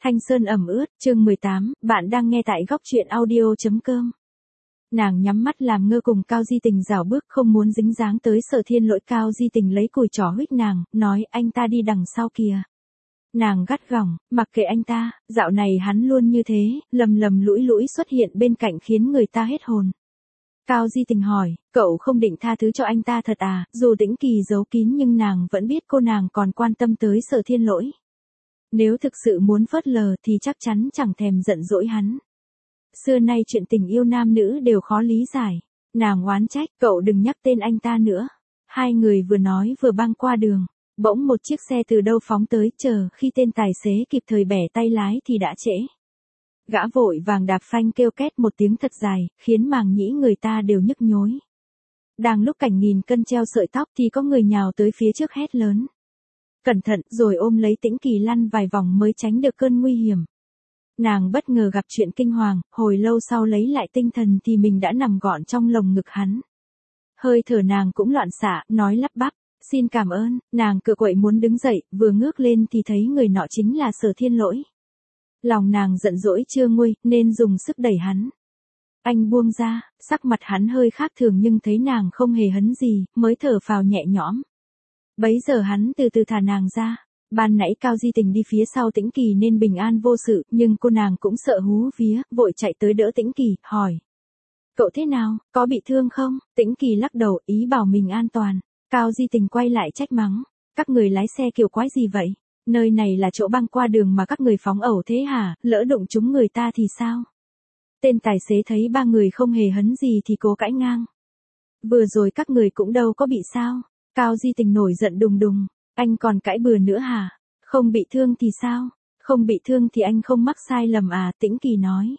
Thanh sơn ẩm ướt, chương 18, bạn đang nghe tại góc truyện audio.com. Nàng nhắm mắt làm ngơ cùng Cao Di Tình rảo bước không muốn dính dáng tới Sở Thiên Lỗi. Cao Di Tình lấy cùi trỏ huých nàng, nói anh ta đi đằng sau kìa. Nàng gắt gỏng, mặc kệ anh ta, dạo này hắn luôn như thế, lầm lầm lũi lũi xuất hiện bên cạnh khiến người ta hết hồn. Cao Di Tình hỏi, cậu không định tha thứ cho anh ta thật à? Dù Tĩnh Kỳ giấu kín nhưng nàng vẫn biết cô nàng còn quan tâm tới Sở Thiên Lỗi. Nếu thực sự muốn phớt lờ thì chắc chắn chẳng thèm giận dỗi hắn. Xưa nay chuyện tình yêu nam nữ đều khó lý giải. Nàng oán trách, cậu đừng nhắc tên anh ta nữa. Hai người vừa nói vừa băng qua đường. Bỗng một chiếc xe từ đâu phóng tới, chờ khi tên tài xế kịp thời bẻ tay lái thì đã trễ. Gã vội vàng đạp phanh kêu két một tiếng thật dài, khiến màng nhĩ người ta đều nhức nhối. Đang lúc cảnh nghìn cân treo sợi tóc thì có người nhào tới phía trước hét lớn. Cẩn thận, rồi ôm lấy Tĩnh Kỳ lăn vài vòng mới tránh được cơn nguy hiểm. Nàng bất ngờ gặp chuyện kinh hoàng, hồi lâu sau lấy lại tinh thần thì mình đã nằm gọn trong lồng ngực hắn. Hơi thở nàng cũng loạn xạ, nói lắp bắp, xin cảm ơn. Nàng cựa quậy muốn đứng dậy, vừa ngước lên thì thấy người nọ chính là Sở Thiên Lỗi. Lòng nàng giận dỗi chưa nguôi, nên dùng sức đẩy hắn. Anh buông ra, sắc mặt hắn hơi khác thường nhưng thấy nàng không hề hấn gì, mới thở phào nhẹ nhõm. Bấy giờ hắn từ từ thả nàng ra. Ban nãy Cao Di Tình đi phía sau Tĩnh Kỳ nên bình an vô sự, nhưng cô nàng cũng sợ hú vía, vội chạy tới đỡ Tĩnh Kỳ, hỏi. Cậu thế nào, có bị thương không? Tĩnh Kỳ lắc đầu, ý bảo mình an toàn. Cao Di Tình quay lại trách mắng. Các người lái xe kiểu quái gì vậy? Nơi này là chỗ băng qua đường mà các người phóng ẩu thế hả? Lỡ đụng trúng người ta thì sao? Tên tài xế thấy ba người không hề hấn gì thì cố cãi ngang. Vừa rồi các người cũng đâu có bị sao? Cao Di Tình nổi giận đùng đùng, anh còn cãi bừa nữa hả? Không bị thương thì sao? Không bị thương thì anh không mắc sai lầm à? Tĩnh Kỳ nói.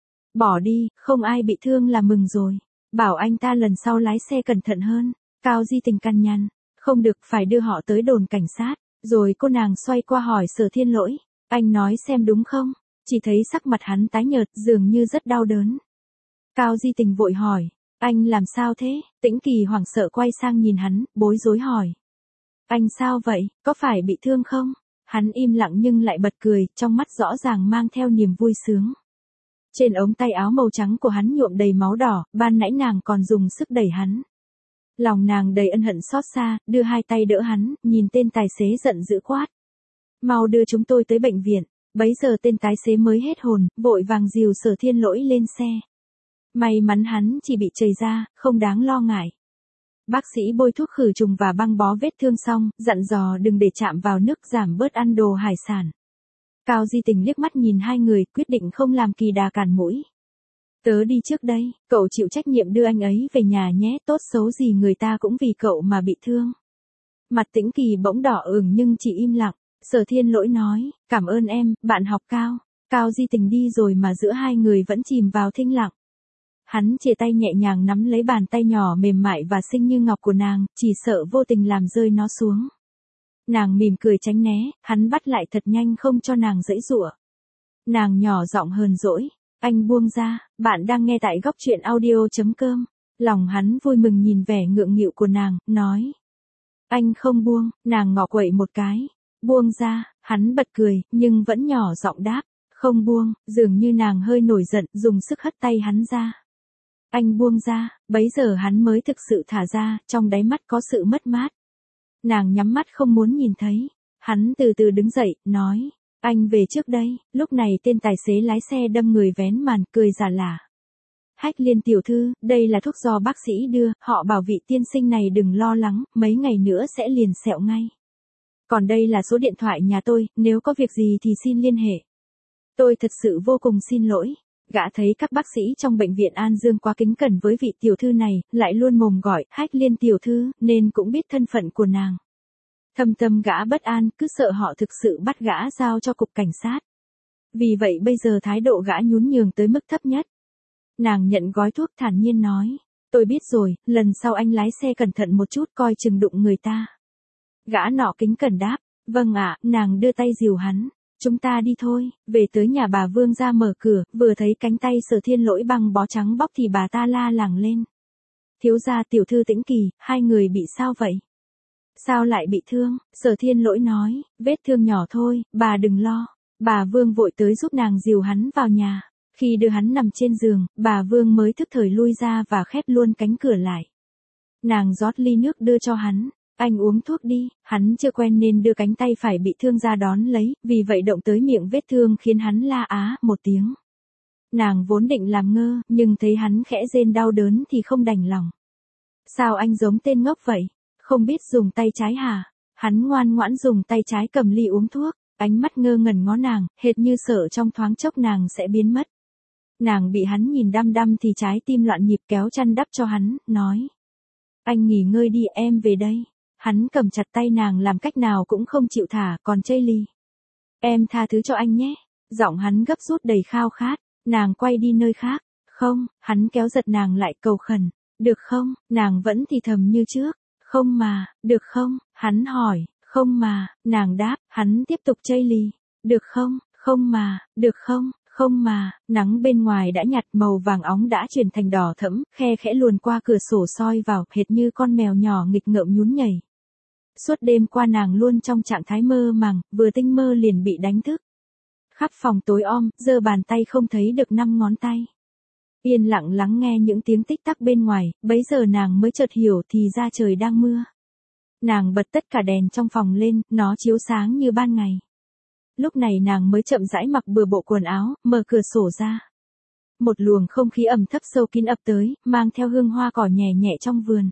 Bỏ đi, không ai bị thương là mừng rồi. Bảo anh ta lần sau lái xe cẩn thận hơn. Cao Di Tình căn nhằn, không được, phải đưa họ tới đồn cảnh sát. Rồi cô nàng xoay qua hỏi Sở Thiên Lỗi, anh nói xem đúng không? Chỉ thấy sắc mặt hắn tái nhợt, dường như rất đau đớn. Cao Di Tình vội hỏi. Anh làm sao thế? Tĩnh Kỳ hoảng sợ quay sang nhìn hắn, bối rối hỏi. Anh sao vậy, có phải bị thương không? Hắn im lặng nhưng lại bật cười, trong mắt rõ ràng mang theo niềm vui sướng. Trên ống tay áo màu trắng của hắn nhuộm đầy máu đỏ, ban nãy nàng còn dùng sức đẩy hắn. Lòng nàng đầy ân hận xót xa, đưa hai tay đỡ hắn, nhìn tên tài xế giận dữ quát. Mau đưa chúng tôi tới bệnh viện. Bấy giờ tên tài xế mới hết hồn, vội vàng dìu Sở Thiên Lỗi lên xe. May mắn hắn chỉ bị chảy ra, không đáng lo ngại. Bác sĩ bôi thuốc khử trùng và băng bó vết thương xong, dặn dò đừng để chạm vào nước, giảm bớt ăn đồ hải sản. Cao Di Tình liếc mắt nhìn hai người, quyết định không làm kỳ đà cản mũi. Tớ đi trước đây, cậu chịu trách nhiệm đưa anh ấy về nhà nhé, tốt xấu gì người ta cũng vì cậu mà bị thương. Mặt Tĩnh Kỳ bỗng đỏ ửng nhưng chỉ im lặng. Sở Thiên Lỗi nói, cảm ơn em, bạn học Cao. Cao Di Tình đi rồi mà giữa hai người vẫn chìm vào thinh lặng. Hắn chìa tay nhẹ nhàng nắm lấy bàn tay nhỏ mềm mại và xinh như ngọc của nàng, chỉ sợ vô tình làm rơi nó xuống. Nàng mỉm cười tránh né, hắn bắt lại thật nhanh không cho nàng giãy giụa. Nàng nhỏ giọng hờn dỗi, anh buông ra, bạn đang nghe tại góc truyện audio.com. Lòng hắn vui mừng nhìn vẻ ngượng nghịu của nàng, nói. Anh không buông, nàng ngọ quậy một cái. Buông ra, hắn bật cười, nhưng vẫn nhỏ giọng đáp. Không buông, dường như nàng hơi nổi giận, dùng sức hất tay hắn ra. Anh buông ra, bấy giờ hắn mới thực sự thả ra, trong đáy mắt có sự mất mát. Nàng nhắm mắt không muốn nhìn thấy. Hắn từ từ đứng dậy, nói. Anh về trước đây. Lúc này tên tài xế lái xe đâm người vén màn, cười giả lả. Hách Liên tiểu thư, đây là thuốc do bác sĩ đưa, họ bảo vị tiên sinh này đừng lo lắng, mấy ngày nữa sẽ liền sẹo ngay. Còn đây là số điện thoại nhà tôi, nếu có việc gì thì xin liên hệ. Tôi thật sự vô cùng xin lỗi. Gã thấy các bác sĩ trong bệnh viện An Dương quá kính cẩn với vị tiểu thư này, lại luôn mồm gọi Hách Liên tiểu thư, nên cũng biết thân phận của nàng. Thâm tâm gã bất an, cứ sợ họ thực sự bắt gã giao cho cục cảnh sát. Vì vậy bây giờ thái độ gã nhún nhường tới mức thấp nhất. Nàng nhận gói thuốc thản nhiên nói, tôi biết rồi, lần sau anh lái xe cẩn thận một chút, coi chừng đụng người ta. Gã nọ kính cẩn đáp, vâng ạ. Nàng đưa tay dìu hắn. Chúng ta đi thôi. Về tới nhà bà Vương ra mở cửa, vừa thấy cánh tay Sở Thiên Lỗi băng bó trắng bóc thì bà ta la làng lên. Thiếu gia tiểu thư Tĩnh Kỳ, hai người bị sao vậy? Sao lại bị thương? Sở Thiên Lỗi nói, vết thương nhỏ thôi, bà đừng lo. Bà Vương vội tới giúp nàng dìu hắn vào nhà. Khi đưa hắn nằm trên giường, bà Vương mới thức thời lui ra và khép luôn cánh cửa lại. Nàng rót ly nước đưa cho hắn. Anh uống thuốc đi, hắn chưa quen nên đưa cánh tay phải bị thương ra đón lấy, vì vậy động tới miệng vết thương khiến hắn la á một tiếng. Nàng vốn định làm ngơ, nhưng thấy hắn khẽ rên đau đớn thì không đành lòng. Sao anh giống tên ngốc vậy? Không biết dùng tay trái hả? Hắn ngoan ngoãn dùng tay trái cầm ly uống thuốc, ánh mắt ngơ ngẩn ngó nàng, hệt như sợ trong thoáng chốc nàng sẽ biến mất. Nàng bị hắn nhìn đăm đăm thì trái tim loạn nhịp kéo chăn đắp cho hắn, nói. Anh nghỉ ngơi đi, em về đây. Hắn cầm chặt tay nàng làm cách nào cũng không chịu thả, còn chây ly. Em tha thứ cho anh nhé. Giọng hắn gấp rút đầy khao khát, nàng quay đi nơi khác. Không, hắn kéo giật nàng lại cầu khẩn. Được không, nàng vẫn thì thầm như trước. Không mà, được không, hắn hỏi. Không mà, nàng đáp, hắn tiếp tục chây ly. Được không, không mà, được không, không mà, nắng bên ngoài đã nhạt, màu vàng óng đã chuyển thành đỏ thẫm, khe khẽ luồn qua cửa sổ soi vào, hệt như con mèo nhỏ nghịch ngợm nhún nhảy. Suốt đêm qua nàng luôn trong trạng thái mơ màng, vừa tinh mơ liền bị đánh thức. Khắp phòng tối om, giơ bàn tay không thấy được 5 ngón tay. Yên lặng lắng nghe những tiếng tích tắc bên ngoài, bấy giờ nàng mới chợt hiểu thì ra trời đang mưa. Nàng bật tất cả đèn trong phòng lên, nó chiếu sáng như ban ngày. Lúc này nàng mới chậm rãi mặc bừa bộ quần áo, mở cửa sổ ra. Một luồng không khí ẩm thấp sâu kín ập tới, mang theo hương hoa cỏ nhẹ nhẹ trong vườn.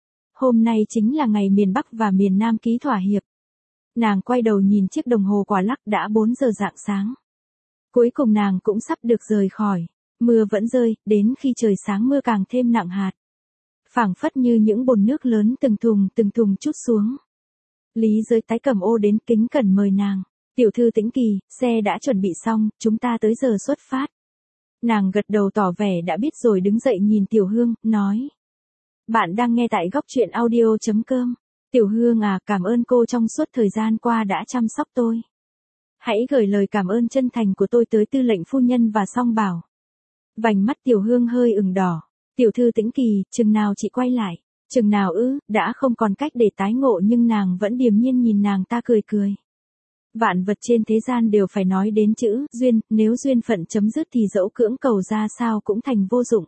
Hôm nay chính là ngày miền Bắc và miền Nam ký thỏa hiệp. Nàng quay đầu nhìn chiếc đồng hồ quả lắc đã 4 giờ rạng sáng. Cuối cùng nàng cũng sắp được rời khỏi. Mưa vẫn rơi, đến khi trời sáng mưa càng thêm nặng hạt. Phảng phất như những bồn nước lớn từng thùng trút xuống. Lý Giới Tái cầm ô đến kính cẩn mời nàng. Tiểu thư Tĩnh Kỳ, xe đã chuẩn bị xong, chúng ta tới giờ xuất phát. Nàng gật đầu tỏ vẻ đã biết rồi đứng dậy nhìn Tiểu Hương, nói. Bạn đang nghe tại góc truyện audio.com. Tiểu Hương à, cảm ơn cô trong suốt thời gian qua đã chăm sóc tôi. Hãy gửi lời cảm ơn chân thành của tôi tới tư lệnh phu nhân và Song Bảo. Vành mắt Tiểu Hương hơi ửng đỏ. Tiểu thư Tĩnh Kỳ, chừng nào chị quay lại? Chừng nào ư, đã không còn cách để tái ngộ nhưng nàng vẫn điềm nhiên nhìn nàng ta cười cười. Vạn vật trên thế gian đều phải nói đến chữ duyên, nếu duyên phận chấm dứt thì dẫu cưỡng cầu ra sao cũng thành vô dụng.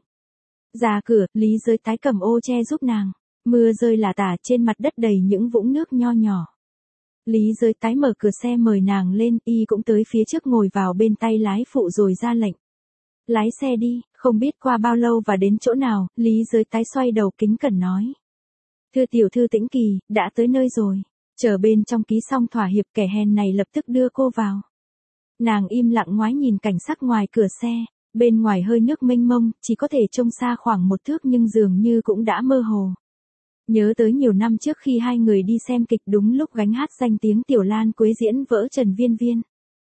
Ra cửa, Lý Giới Tái cầm ô che giúp nàng. Mưa rơi lả tả, trên mặt đất đầy những vũng nước nho nhỏ. Lý Giới Tái mở cửa xe mời nàng lên, y cũng tới phía trước ngồi vào bên tay lái phụ rồi ra lệnh. Lái xe đi, không biết qua bao lâu và đến chỗ nào, Lý Giới Tái xoay đầu kính cẩn nói. Thưa tiểu thư Tĩnh Kỳ, đã tới nơi rồi. Chờ bên trong ký xong thỏa hiệp, kẻ hèn này lập tức đưa cô vào. Nàng im lặng ngoái nhìn cảnh sắc ngoài cửa xe, bên ngoài hơi nước mênh mông, chỉ có thể trông xa khoảng 1 thước nhưng dường như cũng đã mơ hồ. Nhớ tới nhiều năm trước khi hai người đi xem kịch đúng lúc gánh hát danh tiếng Tiểu Lan Quế diễn vỡ Trần Viên Viên.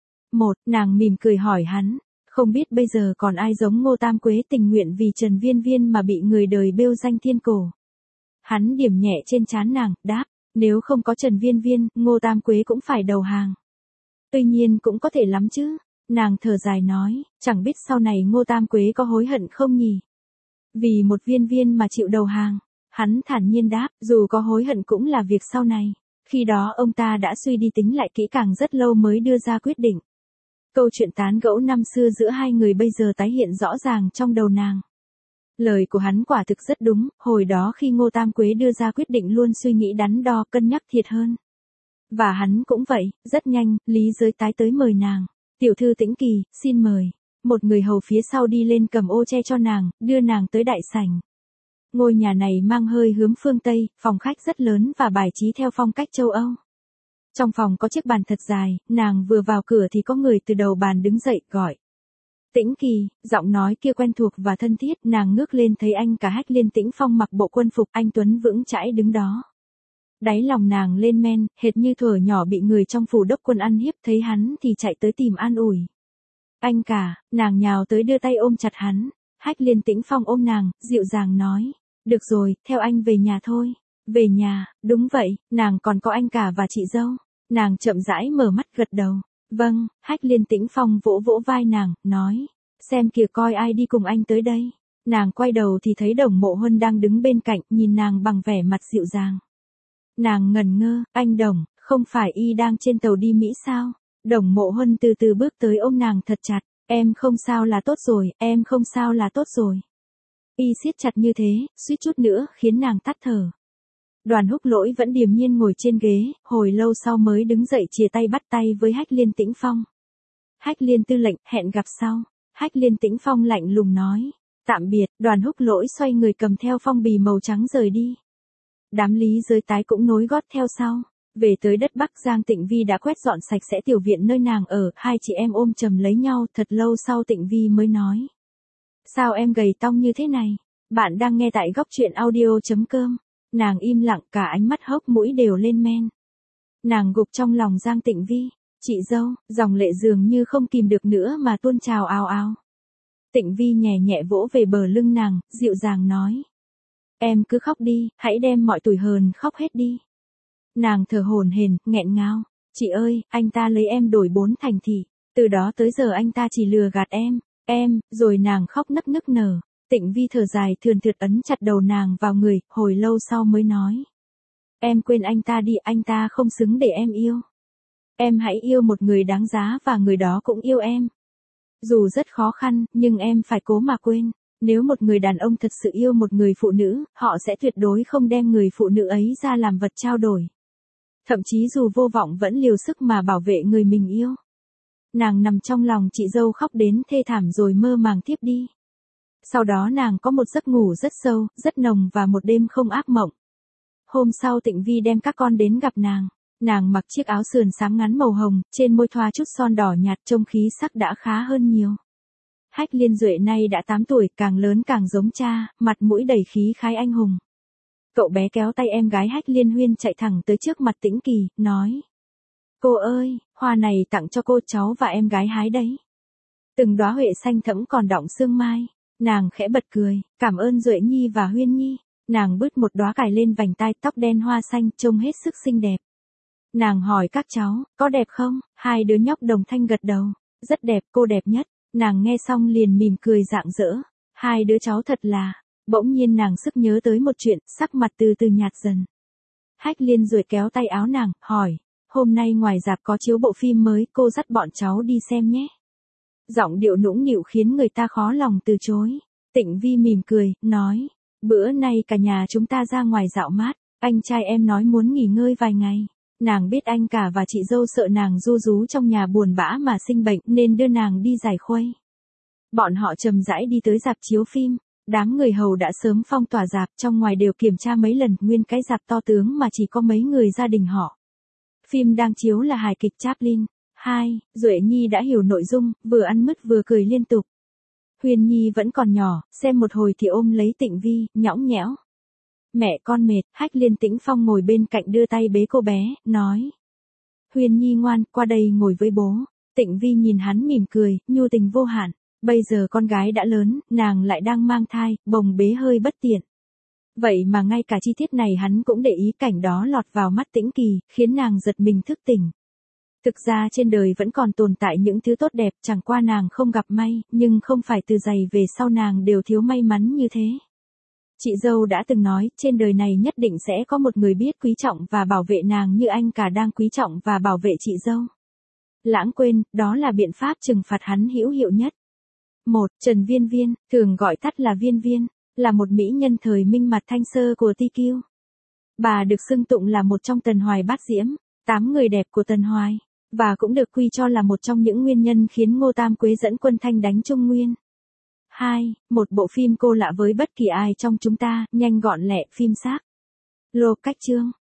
Nàng mỉm cười hỏi hắn, không biết bây giờ còn ai giống Ngô Tam Quế tình nguyện vì Trần Viên Viên mà bị người đời bêu danh thiên cổ. Hắn điểm nhẹ trên trán nàng, đáp. Nếu không có Trần Viên Viên, Ngô Tam Quế cũng phải đầu hàng. Tuy nhiên cũng có thể lắm chứ. Nàng thở dài nói, chẳng biết sau này Ngô Tam Quế có hối hận không nhỉ? Vì một Viên Viên mà chịu đầu hàng. Hắn thản nhiên đáp, dù có hối hận cũng là việc sau này. Khi đó ông ta đã suy đi tính lại kỹ càng rất lâu mới đưa ra quyết định. Câu chuyện tán gẫu năm xưa giữa hai người bây giờ tái hiện rõ ràng trong đầu nàng. Lời của hắn quả thực rất đúng, hồi đó khi Ngô Tam Quế đưa ra quyết định luôn suy nghĩ đắn đo cân nhắc thiệt hơn. Và hắn cũng vậy, rất nhanh, Lý Giới Tái tới mời nàng. Tiểu thư Tĩnh Kỳ, xin mời. Một người hầu phía sau đi lên cầm ô che cho nàng, đưa nàng tới đại sảnh. Ngôi nhà này mang hơi hướng phương Tây, phòng khách rất lớn và bài trí theo phong cách châu Âu. Trong phòng có chiếc bàn thật dài, nàng vừa vào cửa thì có người từ đầu bàn đứng dậy gọi. Tĩnh Kỳ, giọng nói kia quen thuộc và thân thiết, nàng ngước lên thấy anh cả Hách Liên Tĩnh Phong mặc bộ quân phục, anh tuấn vững chãi đứng đó. Đáy lòng nàng lên men, hệt như thuở nhỏ bị người trong phủ đốc quân ăn hiếp, thấy hắn thì chạy tới tìm an ủi. Anh cả, nàng nhào tới đưa tay ôm chặt hắn. Hách Liên Tĩnh Phong ôm nàng, dịu dàng nói, được rồi, theo anh về nhà thôi. Về nhà, đúng vậy, nàng còn có anh cả và chị dâu. Nàng chậm rãi mở mắt gật đầu. Vâng, Hách Liên Tĩnh Phong vỗ vỗ vai nàng, nói, xem kìa coi ai đi cùng anh tới đây. Nàng quay đầu thì thấy Đồng Mộ Huân đang đứng bên cạnh, nhìn nàng bằng vẻ mặt dịu dàng. Nàng ngẩn ngơ, anh Đồng, không phải y đang trên tàu đi Mỹ sao? Đồng Mộ Huân từ từ bước tới ôm nàng thật chặt, em không sao là tốt rồi, em không sao là tốt rồi. Y siết chặt như thế, suýt chút nữa khiến nàng tắt thở. Đoàn Húc Lỗi vẫn điềm nhiên ngồi trên ghế, hồi lâu sau mới đứng dậy chìa tay bắt tay với Hách Liên Tĩnh Phong. Hách Liên tư lệnh, hẹn gặp sau. Hách Liên Tĩnh Phong lạnh lùng nói. Tạm biệt, Đoàn Húc Lỗi xoay người cầm theo phong bì màu trắng rời đi. Đám Lý Giới Tái cũng nối gót theo sau. Về tới đất Bắc, Giang Tịnh Vi đã quét dọn sạch sẽ tiểu viện nơi nàng ở, hai chị em ôm chầm lấy nhau. Thật lâu sau Tịnh Vi mới nói. Sao em gầy tong như thế này? Bạn đang nghe tại góc truyện audio.com. Nàng im lặng, cả ánh mắt hốc mũi đều lên men. Nàng gục trong lòng Giang Tịnh Vi. Chị dâu, dòng lệ dường như không kìm được nữa mà tuôn trào ào ào. Tịnh Vi nhẹ nhẹ vỗ về bờ lưng nàng, dịu dàng nói. Em cứ khóc đi, hãy đem mọi tủi hờn khóc hết đi. Nàng thở hổn hển, nghẹn ngào. Chị ơi, anh ta lấy em đổi 4 thành thị. Từ đó tới giờ anh ta chỉ lừa gạt em, rồi nàng khóc nức nở. Tịnh Vi thở dài thườn thượt ấn chặt đầu nàng vào người, hồi lâu sau mới nói. Em quên anh ta đi, anh ta không xứng để em yêu. Em hãy yêu một người đáng giá và người đó cũng yêu em. Dù rất khó khăn, nhưng em phải cố mà quên. Nếu một người đàn ông thật sự yêu một người phụ nữ, họ sẽ tuyệt đối không đem người phụ nữ ấy ra làm vật trao đổi. Thậm chí dù vô vọng vẫn liều sức mà bảo vệ người mình yêu. Nàng nằm trong lòng chị dâu khóc đến thê thảm rồi mơ màng tiếp đi. Sau đó nàng có một giấc ngủ rất sâu, rất nồng và một đêm không ác mộng. Hôm sau Tịnh Vi đem các con đến gặp nàng. Nàng mặc chiếc áo sườn xám ngắn màu hồng, trên môi thoa chút son đỏ nhạt, trông khí sắc đã khá hơn nhiều. Hách Liên Duệ nay đã 8 tuổi, càng lớn càng giống cha, mặt mũi đầy khí khái anh hùng. Cậu bé kéo tay em gái Hách Liên Huyên chạy thẳng tới trước mặt Tĩnh Kỳ, nói. Cô ơi, hoa này tặng cho cô, cháu và em gái hái đấy. Từng đóa huệ xanh thẫm còn đọng sương mai. Nàng khẽ bật cười, cảm ơn Duệ Nhi và Huyên Nhi. Nàng bứt một đóa cài lên vành tai, tóc đen hoa xanh, trông hết sức xinh đẹp. Nàng hỏi các cháu, có đẹp không? Hai đứa nhóc đồng thanh gật đầu. Rất đẹp, cô đẹp nhất. Nàng nghe xong liền mỉm cười rạng rỡ. Hai đứa cháu thật là. Bỗng nhiên nàng sực nhớ tới một chuyện, sắc mặt từ từ nhạt dần. Hách Liên rồi kéo tay áo nàng, hỏi. Hôm nay ngoài rạp có chiếu bộ phim mới, cô dắt bọn cháu đi xem nhé. Giọng điệu nũng nịu khiến người ta khó lòng từ chối. Tịnh Vi mỉm cười, nói. Bữa nay cả nhà chúng ta ra ngoài dạo mát. Anh trai em nói muốn nghỉ ngơi vài ngày. Nàng biết anh cả và chị dâu sợ nàng ru rú trong nhà buồn bã mà sinh bệnh nên đưa nàng đi giải khuây. Bọn họ chậm rãi đi tới rạp chiếu phim. Đám người hầu đã sớm phong tỏa rạp, trong ngoài đều kiểm tra mấy lần, nguyên cái rạp to tướng mà chỉ có mấy người gia đình họ. Phim đang chiếu là hài kịch Chaplin. 2, Duệ Nhi đã hiểu nội dung, vừa ăn mứt vừa cười liên tục. Huyên Nhi vẫn còn nhỏ, xem một hồi thì ôm lấy Tịnh Vi, nhõng nhẽo. Mẹ con mệt, Hách Liên Tĩnh Phong ngồi bên cạnh đưa tay bế cô bé, nói. Huyên Nhi ngoan, qua đây ngồi với bố. Tịnh Vi nhìn hắn mỉm cười, nhu tình vô hạn. Bây giờ con gái đã lớn, nàng lại đang mang thai, bồng bế hơi bất tiện. Vậy mà ngay cả chi tiết này hắn cũng để ý, cảnh đó lọt vào mắt Tĩnh Kỳ, khiến nàng giật mình thức tỉnh. Thực ra trên đời vẫn còn tồn tại những thứ tốt đẹp, chẳng qua nàng không gặp may, nhưng không phải từ giày về sau nàng đều thiếu may mắn như thế. Chị dâu đã từng nói, trên đời này nhất định sẽ có một người biết quý trọng và bảo vệ nàng như anh cả đang quý trọng và bảo vệ chị dâu. Lãng quên, đó là biện pháp trừng phạt hắn hữu hiệu nhất. 1. Trần Viên Viên, thường gọi tắt là Viên Viên, là một mỹ nhân thời minh mặt thanh sơ của TQ. Bà được xưng tụng là một trong Tần Hoài bát diễm, 8 người đẹp của Tần Hoài, và cũng được quy cho là một trong những nguyên nhân khiến Ngô Tam Quế dẫn quân Thanh đánh Trung Nguyên. 2. Một bộ phim cô lạ với bất kỳ ai trong chúng ta, nhanh gọn lẹ, phim xác. Lô cách chương.